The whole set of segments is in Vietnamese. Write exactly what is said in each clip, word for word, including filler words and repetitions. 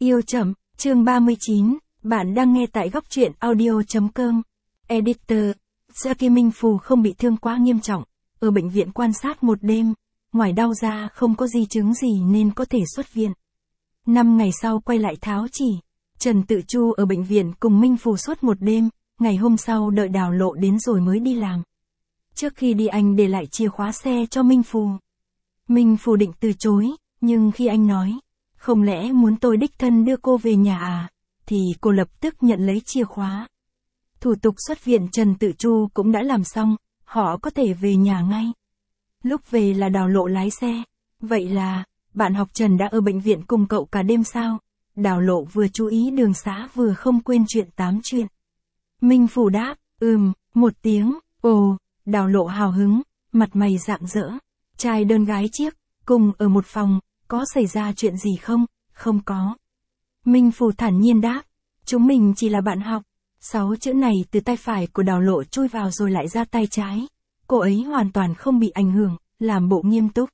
Yêu chậm, chương ba mươi chín, bạn đang nghe tại góc truyện audio chấm com. Editor, Saki Minh Phù không bị thương quá nghiêm trọng, ở bệnh viện quan sát một đêm, ngoài đau ra không có di chứng gì nên có thể xuất viện. Năm ngày sau quay lại tháo chỉ, Trần Tự Chu ở bệnh viện cùng Minh Phù suốt một đêm, ngày hôm sau đợi Đào Lộ đến rồi mới đi làm. Trước khi đi anh để lại chìa khóa xe cho Minh Phù. Minh Phù định từ chối, nhưng khi anh nói, không lẽ muốn tôi đích thân đưa cô về nhà à, thì cô lập tức nhận lấy chìa khóa. Thủ tục xuất viện Trần Tự Chu cũng đã làm xong, họ có thể về nhà ngay. Lúc về là Đào Lộ lái xe. Vậy là, bạn học Trần đã ở bệnh viện cùng cậu cả đêm sao? Đào Lộ vừa chú ý đường xá vừa không quên chuyện tám chuyện. Minh Phù đáp, ừm, một tiếng, ồ, Đào Lộ hào hứng, mặt mày rạng rỡ. Trai đơn gái chiếc, cùng ở một phòng, có xảy ra chuyện gì không? Không có. Minh Phù thản nhiên đáp, chúng mình chỉ là bạn học. Sáu chữ này từ tay phải của Đào Lộ chui vào rồi lại ra tay trái. Cô ấy hoàn toàn không bị ảnh hưởng, làm bộ nghiêm túc.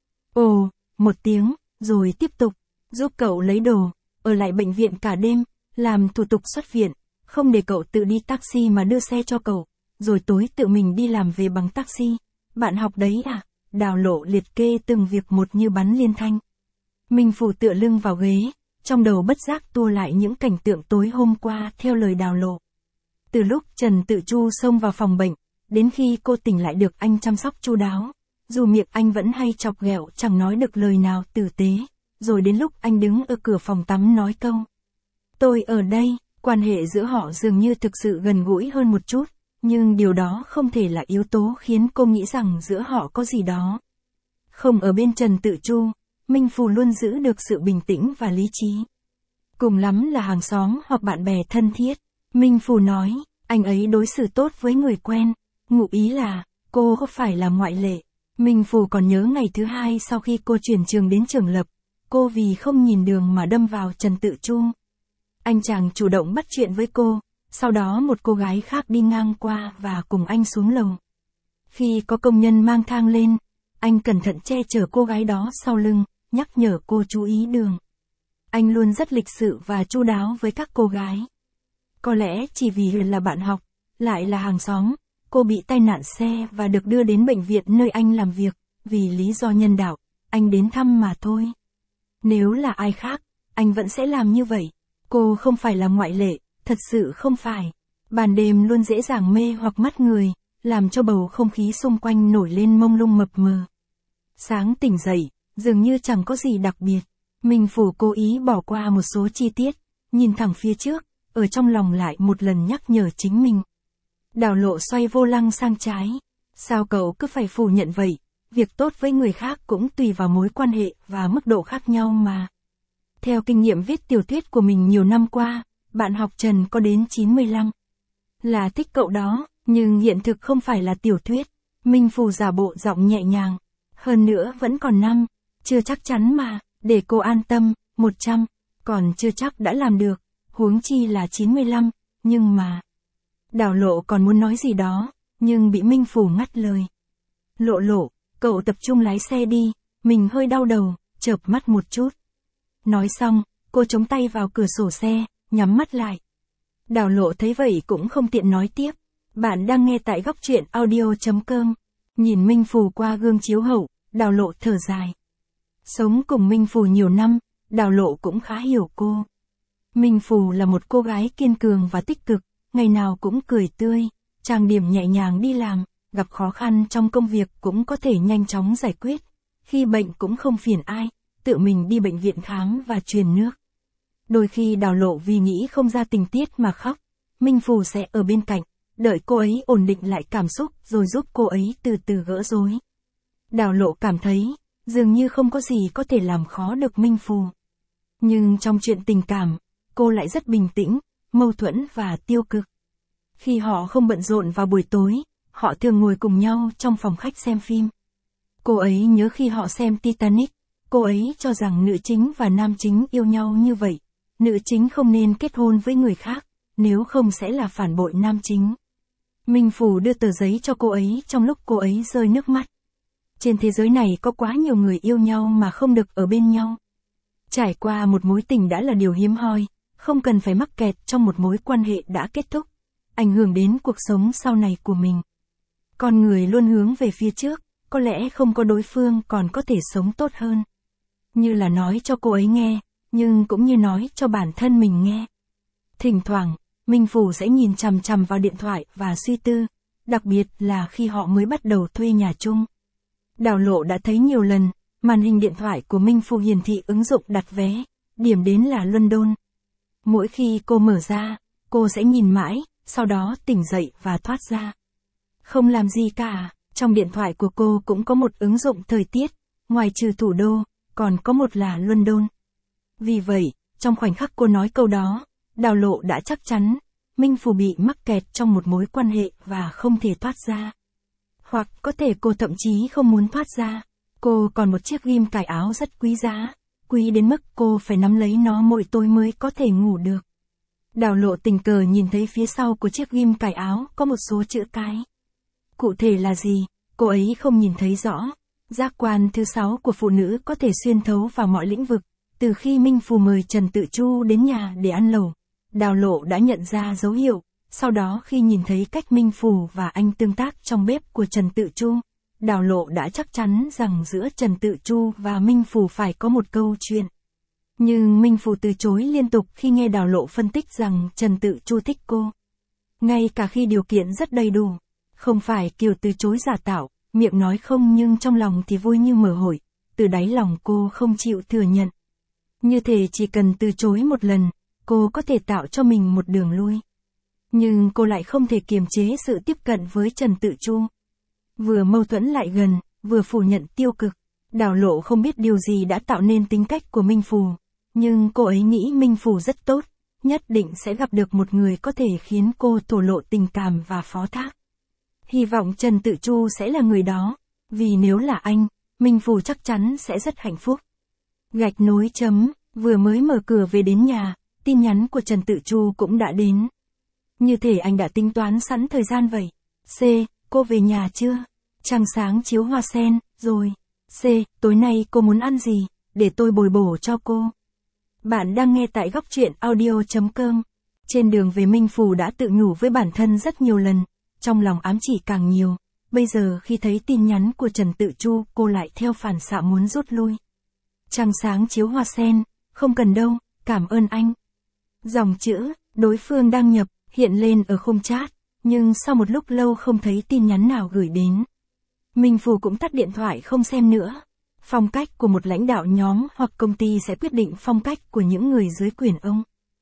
Ồ, một tiếng, rồi tiếp tục, giúp cậu lấy đồ, ở lại bệnh viện cả đêm, làm thủ tục xuất viện, không để cậu tự đi taxi mà đưa xe cho cậu, rồi tối tự mình đi làm về bằng taxi. Bạn học đấy à? Đào Lộ liệt kê từng việc một như bắn liên thanh. Minh Phù tựa lưng vào ghế, trong đầu bất giác tua lại những cảnh tượng tối hôm qua theo lời Đào Lộ. Từ lúc Trần Tự Chu xông vào phòng bệnh, đến khi cô tỉnh lại được anh chăm sóc chu đáo, dù miệng anh vẫn hay chọc ghẹo chẳng nói được lời nào tử tế, rồi đến lúc anh đứng ở cửa phòng tắm nói câu, tôi ở đây, quan hệ giữa họ dường như thực sự gần gũi hơn một chút, nhưng điều đó không thể là yếu tố khiến cô nghĩ rằng giữa họ có gì đó. Không ở bên Trần Tự Chu, Minh Phù luôn giữ được sự bình tĩnh và lý trí. Cùng lắm là hàng xóm hoặc bạn bè thân thiết. Minh Phù nói, anh ấy đối xử tốt với người quen, ngụ ý là, cô có phải là ngoại lệ. Minh Phù còn nhớ ngày thứ hai sau khi cô chuyển trường đến trường Lập, cô vì không nhìn đường mà đâm vào Trần Tự Chu. Anh chàng chủ động bắt chuyện với cô, sau đó một cô gái khác đi ngang qua và cùng anh xuống lầu. Khi có công nhân mang thang lên, anh cẩn thận che chở cô gái đó sau lưng, nhắc nhở cô chú ý đường. Anh luôn rất lịch sự và chu đáo với các cô gái. Có lẽ chỉ vì là bạn học, lại là hàng xóm, cô bị tai nạn xe và được đưa đến bệnh viện nơi anh làm việc, vì lý do nhân đạo, anh đến thăm mà thôi. Nếu là ai khác, anh vẫn sẽ làm như vậy. Cô không phải là ngoại lệ, thật sự không phải. Ban đêm luôn dễ dàng mê hoặc mắt người, làm cho bầu không khí xung quanh nổi lên mông lung mập mờ. Sáng tỉnh dậy, dường như chẳng có gì đặc biệt. Minh Phù cố ý bỏ qua một số chi tiết, nhìn thẳng phía trước, ở trong lòng lại một lần nhắc nhở chính mình. Đào Lộ xoay vô lăng sang trái. Sao cậu cứ phải phủ nhận vậy? Việc tốt với người khác cũng tùy vào mối quan hệ và mức độ khác nhau mà. Theo kinh nghiệm viết tiểu thuyết của mình nhiều năm qua, bạn học Trần có đến chín mươi lăm. Là thích cậu đó, nhưng hiện thực không phải là tiểu thuyết. Minh Phù giả bộ giọng nhẹ nhàng. Hơn nữa vẫn còn năm, chưa chắc chắn mà, để cô an tâm, một trăm, còn chưa chắc đã làm được, huống chi là chín mươi lăm, nhưng mà... Đào Lộ còn muốn nói gì đó, nhưng bị Minh Phù ngắt lời. Lộ Lộ, cậu tập trung lái xe đi, mình hơi đau đầu, chợp mắt một chút. Nói xong, cô chống tay vào cửa sổ xe, nhắm mắt lại. Đào Lộ thấy vậy cũng không tiện nói tiếp. Bạn đang nghe tại góc truyện audio chấm com. Nhìn Minh Phù qua gương chiếu hậu, Đào Lộ thở dài. Sống cùng Minh Phù nhiều năm, Đào Lộ cũng khá hiểu cô. Minh Phù là một cô gái kiên cường và tích cực, ngày nào cũng cười tươi, trang điểm nhẹ nhàng đi làm, gặp khó khăn trong công việc cũng có thể nhanh chóng giải quyết. Khi bệnh cũng không phiền ai, tự mình đi bệnh viện khám và truyền nước. Đôi khi Đào Lộ vì nghĩ không ra tình tiết mà khóc, Minh Phù sẽ ở bên cạnh, đợi cô ấy ổn định lại cảm xúc rồi giúp cô ấy từ từ gỡ rối. Đào Lộ cảm thấy, dường như không có gì có thể làm khó được Minh Phù. Nhưng trong chuyện tình cảm, cô lại rất bình tĩnh, mâu thuẫn và tiêu cực. Khi họ không bận rộn vào buổi tối, họ thường ngồi cùng nhau trong phòng khách xem phim. Cô ấy nhớ khi họ xem Titanic, cô ấy cho rằng nữ chính và nam chính yêu nhau như vậy. Nữ chính không nên kết hôn với người khác, nếu không sẽ là phản bội nam chính. Minh Phù đưa tờ giấy cho cô ấy trong lúc cô ấy rơi nước mắt. Trên thế giới này có quá nhiều người yêu nhau mà không được ở bên nhau. Trải qua một mối tình đã là điều hiếm hoi, không cần phải mắc kẹt trong một mối quan hệ đã kết thúc, ảnh hưởng đến cuộc sống sau này của mình. Con người luôn hướng về phía trước, có lẽ không có đối phương còn có thể sống tốt hơn. Như là nói cho cô ấy nghe, nhưng cũng như nói cho bản thân mình nghe. Thỉnh thoảng, Minh Phủ sẽ nhìn chằm chằm vào điện thoại và suy tư, đặc biệt là khi họ mới bắt đầu thuê nhà chung. Đào Lộ đã thấy nhiều lần, màn hình điện thoại của Minh Phủ hiển thị ứng dụng đặt vé, điểm đến là London. Mỗi khi cô mở ra, cô sẽ nhìn mãi, sau đó tỉnh dậy và thoát ra. Không làm gì cả, trong điện thoại của cô cũng có một ứng dụng thời tiết, ngoài trừ thủ đô, còn có một là London. Vì vậy, trong khoảnh khắc cô nói câu đó, Đào Lộ đã chắc chắn, Minh Phủ bị mắc kẹt trong một mối quan hệ và không thể thoát ra. Hoặc có thể cô thậm chí không muốn thoát ra. Cô còn một chiếc ghim cài áo rất quý giá, quý đến mức cô phải nắm lấy nó mỗi tối mới có thể ngủ được. Đào Lộ tình cờ nhìn thấy phía sau của chiếc ghim cài áo có một số chữ cái. Cụ thể là gì, cô ấy không nhìn thấy rõ. Giác quan thứ sáu của phụ nữ có thể xuyên thấu vào mọi lĩnh vực. Từ khi Minh Phủ mời Trần Tự Chu đến nhà để ăn lẩu, Đào Lộ đã nhận ra dấu hiệu. Sau đó khi nhìn thấy cách Minh Phủ và anh tương tác trong bếp của Trần Tự Chu, Đào Lộ đã chắc chắn rằng giữa Trần Tự Chu và Minh Phủ phải có một câu chuyện. Nhưng Minh Phủ từ chối liên tục khi nghe Đào Lộ phân tích rằng Trần Tự Chu thích cô. Ngay cả khi điều kiện rất đầy đủ. Không phải kiểu từ chối giả tạo, miệng nói không nhưng trong lòng thì vui như mở hội, từ đáy lòng cô không chịu thừa nhận. Như thể chỉ cần từ chối một lần, cô có thể tạo cho mình một đường lui. Nhưng cô lại không thể kiềm chế sự tiếp cận với Trần Tự Chu. Vừa mâu thuẫn lại gần, vừa phủ nhận tiêu cực. Đào Lộ không biết điều gì đã tạo nên tính cách của Minh Phủ. Nhưng cô ấy nghĩ Minh Phủ rất tốt, nhất định sẽ gặp được một người có thể khiến cô thổ lộ tình cảm và phó thác. Hy vọng Trần Tự Chu sẽ là người đó, vì nếu là anh, Minh Phủ chắc chắn sẽ rất hạnh phúc. Gạch nối chấm, vừa mới mở cửa về đến nhà, tin nhắn của Trần Tự Chu cũng đã đến. Như thể anh đã tính toán sẵn thời gian vậy. C, cô về nhà chưa? Trăng sáng chiếu hoa sen, rồi. C, tối nay cô muốn ăn gì, để tôi bồi bổ cho cô. Bạn đang nghe tại góc truyện audio chấm com. Trên đường về Minh Phủ đã tự nhủ với bản thân rất nhiều lần, trong lòng ám chỉ càng nhiều. Bây giờ khi thấy tin nhắn của Trần Tự Chu, cô lại theo phản xạ muốn rút lui. Trăng sáng chiếu hoa sen, không cần đâu, cảm ơn anh. Dòng chữ, đối phương đăng nhập, hiện lên ở khung chat, nhưng sau một lúc lâu không thấy tin nhắn nào gửi đến. Minh Phủ cũng tắt điện thoại không xem nữa. Phong cách của một lãnh đạo nhóm hoặc công ty sẽ quyết định phong cách của những người dưới quyền ông.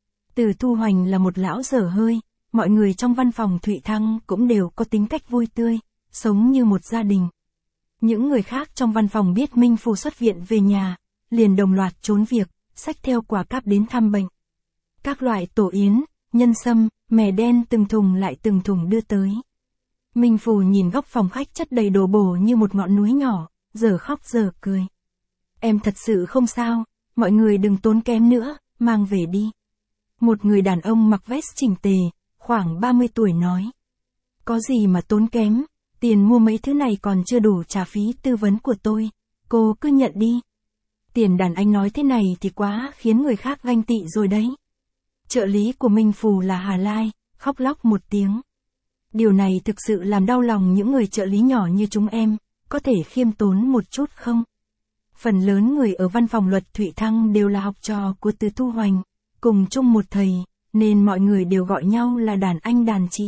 Từ Thu Hoành là một lão dở hơi, mọi người trong văn phòng Thụy Thăng cũng đều có tính cách vui tươi, sống như một gia đình. Những người khác trong văn phòng biết Minh Phủ xuất viện về nhà, liền đồng loạt trốn việc, xách theo quà cáp đến thăm bệnh. Các loại tổ yến, nhân sâm, mè đen từng thùng lại từng thùng đưa tới. Minh Phủ nhìn góc phòng khách chất đầy đồ bổ như một ngọn núi nhỏ, giờ khóc giờ cười. Em thật sự không sao, mọi người đừng tốn kém nữa, mang về đi. Một người đàn ông mặc vest chỉnh tề, khoảng ba mươi tuổi nói. Có gì mà tốn kém, tiền mua mấy thứ này còn chưa đủ trả phí tư vấn của tôi, cô cứ nhận đi. Tiền đàn anh nói thế này thì quá khiến người khác ganh tị rồi đấy. Trợ lý của Minh Phủ là Hà Lai, khóc lóc một tiếng. Điều này thực sự làm đau lòng những người trợ lý nhỏ như chúng em, có thể khiêm tốn một chút không? Phần lớn người ở văn phòng luật Thụy Thăng đều là học trò của Từ Thu Hoành, cùng chung một thầy, nên mọi người đều gọi nhau là đàn anh đàn chị.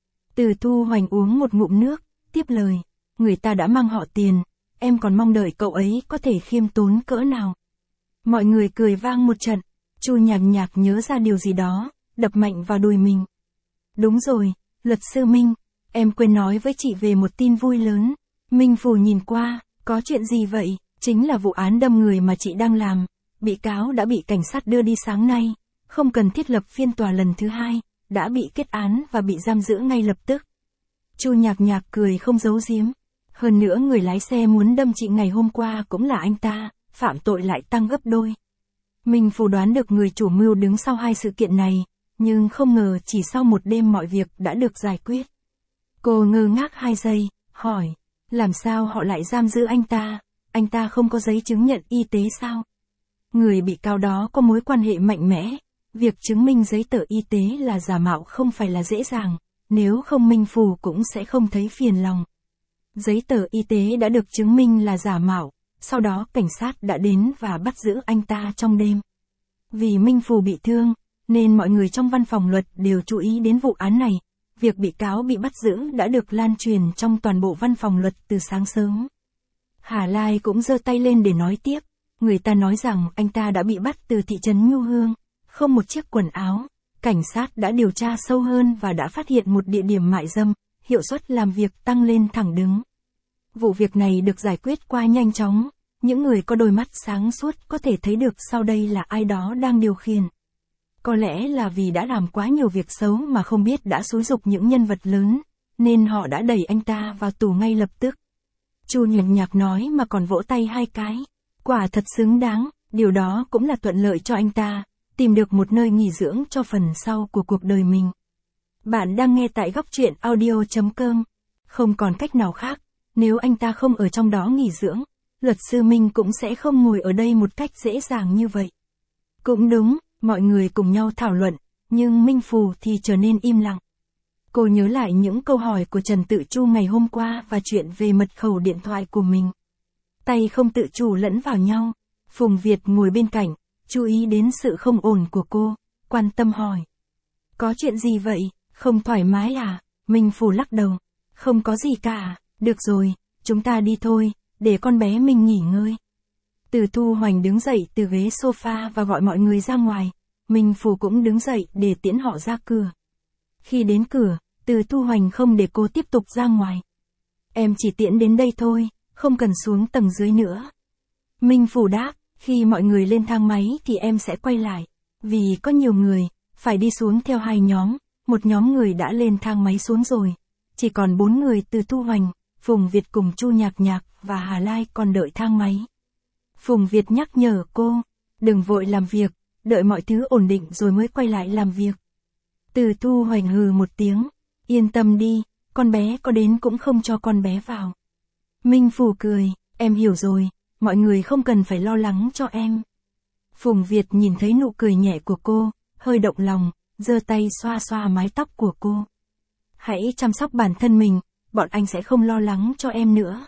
Từ Thu Hoành uống một ngụm nước, tiếp lời, người ta đã mang họ Tiền, em còn mong đợi cậu ấy có thể khiêm tốn cỡ nào. Mọi người cười vang một trận, Chu Nhạc Nhạc nhớ ra điều gì đó, đập mạnh vào đùi mình. Đúng rồi, luật sư Minh, em quên nói với chị về một tin vui lớn. Minh Phủ nhìn qua, có chuyện gì vậy? Chính là vụ án đâm người mà chị đang làm. Bị cáo đã bị cảnh sát đưa đi sáng nay, không cần thiết lập phiên tòa lần thứ hai, đã bị kết án và bị giam giữ ngay lập tức. Chu Nhạc Nhạc cười không giấu giếm. Hơn nữa người lái xe muốn đâm chị ngày hôm qua cũng là anh ta, phạm tội lại tăng gấp đôi. Minh Phủ đoán được người chủ mưu đứng sau hai sự kiện này, nhưng không ngờ chỉ sau một đêm mọi việc đã được giải quyết. Cô ngơ ngác hai giây, hỏi, làm sao họ lại giam giữ anh ta, anh ta không có giấy chứng nhận y tế sao? Người bị cáo đó có mối quan hệ mạnh mẽ. Việc chứng minh giấy tờ y tế là giả mạo không phải là dễ dàng, nếu không Minh Phù cũng sẽ không thấy phiền lòng. Giấy tờ y tế đã được chứng minh là giả mạo, sau đó cảnh sát đã đến và bắt giữ anh ta trong đêm. Vì Minh Phù bị thương, nên mọi người trong văn phòng luật đều chú ý đến vụ án này. Việc bị cáo bị bắt giữ đã được lan truyền trong toàn bộ văn phòng luật từ sáng sớm. Hà Lai cũng giơ tay lên để nói tiếp. Người ta nói rằng anh ta đã bị bắt từ thị trấn Nhu Hương, không một chiếc quần áo. Cảnh sát đã điều tra sâu hơn và đã phát hiện một địa điểm mại dâm, hiệu suất làm việc tăng lên thẳng đứng. Vụ việc này được giải quyết qua nhanh chóng. Những người có đôi mắt sáng suốt có thể thấy được sau đây là ai đó đang điều khiển. Có lẽ là vì đã làm quá nhiều việc xấu mà không biết đã xúi giục những nhân vật lớn, nên họ đã đẩy anh ta vào tù ngay lập tức. Chu Nhạc Nhạc nói mà còn vỗ tay hai cái. Quả thật xứng đáng, điều đó cũng là thuận lợi cho anh ta, tìm được một nơi nghỉ dưỡng cho phần sau của cuộc đời mình. Bạn đang nghe tại góc truyện audio chấm com. Không còn cách nào khác, nếu anh ta không ở trong đó nghỉ dưỡng, luật sư Minh cũng sẽ không ngồi ở đây một cách dễ dàng như vậy. Cũng đúng, mọi người cùng nhau thảo luận, nhưng Minh Phù thì trở nên im lặng. Cô nhớ lại những câu hỏi của Trần Tự Chu ngày hôm qua và chuyện về mật khẩu điện thoại của mình. Tay không tự chủ lẫn vào nhau. Phùng Việt ngồi bên cạnh, chú ý đến sự không ổn của cô, quan tâm hỏi. Có chuyện gì vậy, không thoải mái à? Minh Phù lắc đầu. Không có gì cả, được rồi, chúng ta đi thôi, để con bé mình nghỉ ngơi. Từ Thu Hoành đứng dậy từ ghế sofa và gọi mọi người ra ngoài. Minh Phù cũng đứng dậy để tiễn họ ra cửa. Khi đến cửa, Từ Thu Hoành không để cô tiếp tục ra ngoài. Em chỉ tiễn đến đây thôi, không cần xuống tầng dưới nữa. Minh Phù đáp, khi mọi người lên thang máy thì em sẽ quay lại. Vì có nhiều người, phải đi xuống theo hai nhóm, một nhóm người đã lên thang máy xuống rồi. Chỉ còn bốn người Từ Thu Hoành, Phùng Việt cùng Chu Nhạc Nhạc và Hà Lai còn đợi thang máy. Phùng Việt nhắc nhở cô, đừng vội làm việc, đợi mọi thứ ổn định rồi mới quay lại làm việc. Từ Thu Hoành hừ một tiếng, yên tâm đi, con bé có đến cũng không cho con bé vào. Minh Phù cười, em hiểu rồi, mọi người không cần phải lo lắng cho em. Phùng Việt nhìn thấy nụ cười nhẹ của cô, hơi động lòng, giơ tay xoa xoa mái tóc của cô. Hãy chăm sóc bản thân mình, bọn anh sẽ không lo lắng cho em nữa.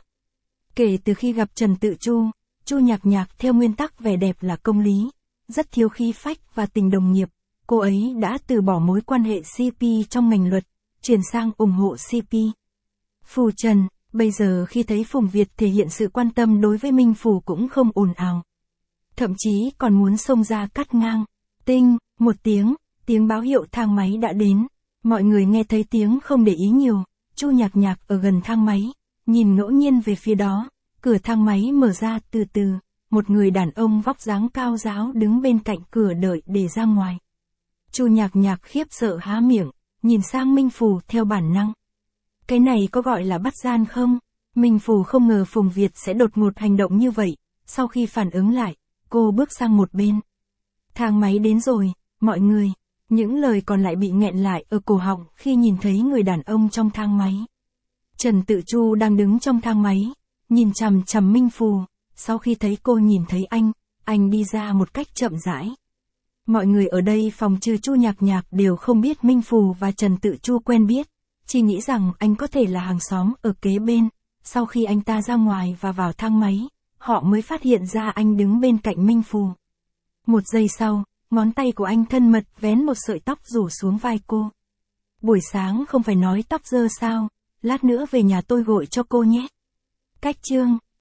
Kể từ khi gặp Trần Tự Chu, Chu Nhạc Nhạc theo nguyên tắc vẻ đẹp là công lý, rất thiếu khí phách và tình đồng nghiệp, cô ấy đã từ bỏ mối quan hệ xê pê trong ngành luật, chuyển sang ủng hộ xê pê. Phù Trần, bây giờ khi thấy Phùng Việt thể hiện sự quan tâm đối với Minh Phù cũng không ồn ào. Thậm chí còn muốn xông ra cắt ngang. Tinh, một tiếng, tiếng báo hiệu thang máy đã đến. Mọi người nghe thấy tiếng không để ý nhiều. Chu Nhạc Nhạc ở gần thang máy, nhìn ngẫu nhiên về phía đó. Cửa thang máy mở ra từ từ. Một người đàn ông vóc dáng cao ráo đứng bên cạnh cửa đợi để ra ngoài. Chu Nhạc Nhạc khiếp sợ há miệng, nhìn sang Minh Phù theo bản năng. Cái này có gọi là bắt gian không? Minh Phù không ngờ Phùng Việt sẽ đột ngột hành động như vậy. Sau khi phản ứng lại, cô bước sang một bên. Thang máy đến rồi, mọi người. Những lời còn lại bị nghẹn lại ở cổ họng khi nhìn thấy người đàn ông trong thang máy. Trần Tự Chu đang đứng trong thang máy, nhìn chằm chằm Minh Phù. Sau khi thấy cô nhìn thấy anh, anh đi ra một cách chậm rãi. Mọi người ở đây phòng trừ Chu Nhạc Nhạc đều không biết Minh Phù và Trần Tự Chu quen biết, chỉ nghĩ rằng anh có thể là hàng xóm ở kế bên. Sau khi anh ta ra ngoài và vào thang máy, họ mới phát hiện ra anh đứng bên cạnh Minh Phù. Một giây sau, ngón tay của anh thân mật vén một sợi tóc rủ xuống vai cô. Buổi sáng không phải nói tóc dơ sao, lát nữa về nhà tôi gội cho cô nhé. Cách chương